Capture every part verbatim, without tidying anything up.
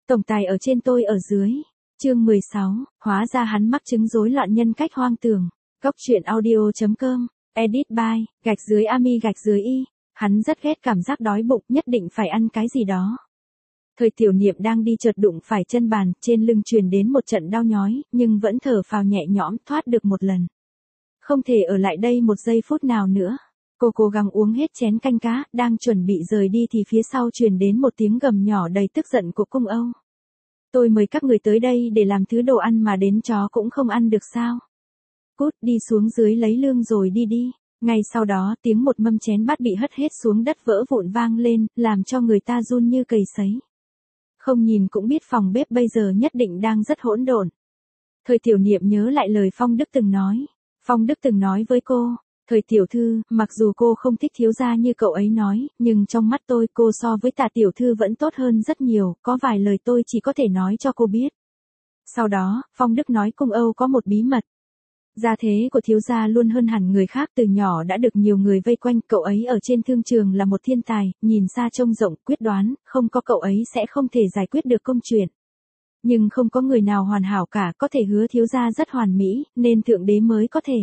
Tổng tài ở trên tôi ở dưới. Chương mười sáu, hóa ra hắn mắc chứng rối loạn nhân cách hoang tưởng. Góc truyện audio chấm com, edit by, gạch dưới Ami gạch dưới y. Hắn rất ghét cảm giác đói bụng, nhất định phải ăn cái gì đó. Thời tiểu niệm đang đi chợt đụng phải chân bàn, trên lưng truyền đến một trận đau nhói, nhưng vẫn thở phào nhẹ nhõm, thoát được một lần. Không thể ở lại đây một giây phút nào nữa. Cô cố gắng uống hết chén canh cá, đang chuẩn bị rời đi thì phía sau truyền đến một tiếng gầm nhỏ đầy tức giận của Cung Âu. Tôi mời các người tới đây để làm thứ đồ ăn mà đến chó cũng không ăn được sao? Cút đi xuống dưới lấy lương rồi đi đi. Ngay sau đó tiếng một mâm chén bát bị hất hết xuống đất vỡ vụn vang lên, làm cho người ta run như cầy sấy. Không nhìn cũng biết phòng bếp bây giờ nhất định đang rất hỗn độn. Thời tiểu niệm nhớ lại lời Phong Đức từng nói. Phong Đức từng nói với cô, thời tiểu thư, mặc dù cô không thích thiếu gia như cậu ấy nói, nhưng trong mắt tôi cô so với Tạ tiểu thư vẫn tốt hơn rất nhiều, có vài lời tôi chỉ có thể nói cho cô biết. Sau đó, Phong Đức nói Cung Âu có một bí mật. Gia thế của thiếu gia luôn hơn hẳn người khác, từ nhỏ đã được nhiều người vây quanh, cậu ấy ở trên thương trường là một thiên tài, nhìn xa trông rộng, quyết đoán, không có cậu ấy sẽ không thể giải quyết được công chuyện. Nhưng không có người nào hoàn hảo cả, có thể hứa thiếu gia rất hoàn mỹ, nên thượng đế mới có thể.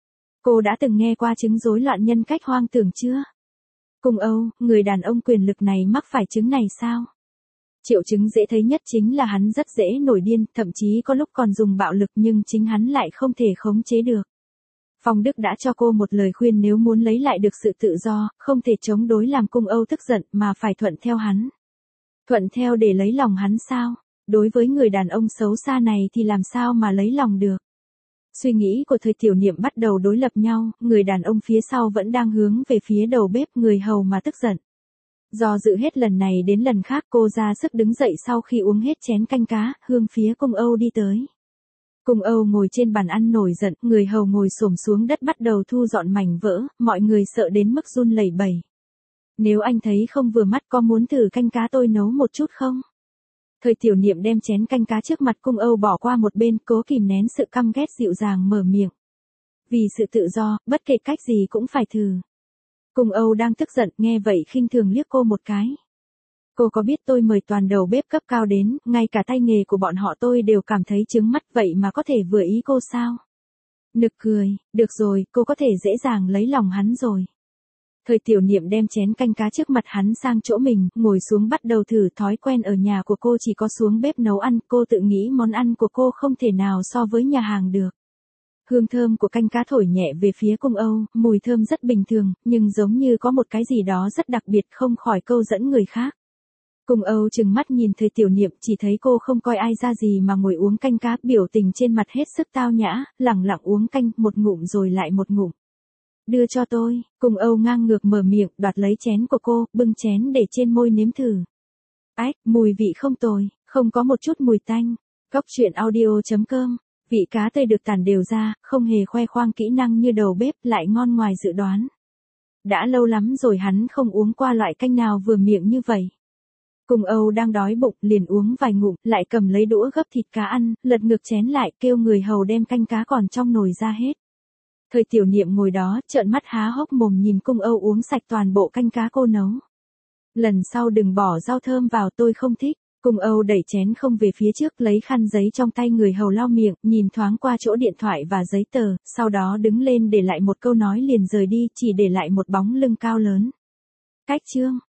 Cô đã từng nghe qua chứng rối loạn nhân cách hoang tưởng chưa? Cung Âu, người đàn ông quyền lực này mắc phải chứng này sao? Triệu chứng dễ thấy nhất chính là hắn rất dễ nổi điên, thậm chí có lúc còn dùng bạo lực, nhưng chính hắn lại không thể khống chế được. Phong Đức đã cho cô một lời khuyên, nếu muốn lấy lại được sự tự do, không thể chống đối làm Cung Âu tức giận, mà phải thuận theo hắn. Thuận theo để lấy lòng hắn sao? Đối với người đàn ông xấu xa này thì làm sao mà lấy lòng được? Suy nghĩ của thời tiểu niệm bắt đầu đối lập nhau, người đàn ông phía sau vẫn đang hướng về phía đầu bếp người hầu mà tức giận. Do dự hết lần này đến lần khác, cô ra sức đứng dậy sau khi uống hết chén canh cá, hướng phía Cung Âu đi tới. Cung Âu ngồi trên bàn ăn nổi giận, người hầu ngồi xổm xuống đất bắt đầu thu dọn mảnh vỡ, mọi người sợ đến mức run lẩy bẩy. Nếu anh thấy không vừa mắt, có muốn thử canh cá tôi nấu một chút không? Thời tiểu niệm đem chén canh cá trước mặt Cung Âu bỏ qua một bên, cố kìm nén sự căm ghét, dịu dàng mở miệng. Vì sự tự do, bất kể cách gì cũng phải thử. Cung Âu đang tức giận, nghe vậy khinh thường liếc cô một cái. Cô có biết tôi mời toàn đầu bếp cấp cao đến, ngay cả tay nghề của bọn họ tôi đều cảm thấy chướng mắt, vậy mà có thể vừa ý cô sao? Nực cười, được rồi, cô có thể dễ dàng lấy lòng hắn rồi. Thời tiểu niệm đem chén canh cá trước mặt hắn sang chỗ mình, ngồi xuống bắt đầu thử. Thói quen ở nhà của cô chỉ có xuống bếp nấu ăn, cô tự nghĩ món ăn của cô không thể nào so với nhà hàng được. Hương thơm của canh cá thổi nhẹ về phía Cung Âu, mùi thơm rất bình thường, nhưng giống như có một cái gì đó rất đặc biệt, không khỏi câu dẫn người khác. Cung Âu trừng mắt nhìn thời tiểu niệm, chỉ thấy cô không coi ai ra gì mà ngồi uống canh cá, biểu tình trên mặt hết sức tao nhã, lẳng lặng uống canh, một ngụm rồi lại một ngụm. Đưa cho tôi, Cung Âu ngang ngược mở miệng, đoạt lấy chén của cô, bưng chén để trên môi nếm thử. Ách, mùi vị không tồi, không có một chút mùi tanh. Góc truyện audio chấm com, vị cá tươi được tản đều ra, không hề khoe khoang kỹ năng như đầu bếp, lại ngon ngoài dự đoán. Đã lâu lắm rồi hắn không uống qua loại canh nào vừa miệng như vậy. Cung Âu đang đói bụng, liền uống vài ngụm, lại cầm lấy đũa gấp thịt cá ăn, lật ngược chén lại, kêu người hầu đem canh cá còn trong nồi ra hết. Thời tiểu niệm ngồi đó, trợn mắt há hốc mồm nhìn Cung Âu uống sạch toàn bộ canh cá cô nấu. Lần sau đừng bỏ rau thơm vào, tôi không thích. Cung Âu đẩy chén không về phía trước, lấy khăn giấy trong tay người hầu lau miệng, nhìn thoáng qua chỗ điện thoại và giấy tờ, sau đó đứng lên để lại một câu nói liền rời đi, chỉ để lại một bóng lưng cao lớn. Cách chương.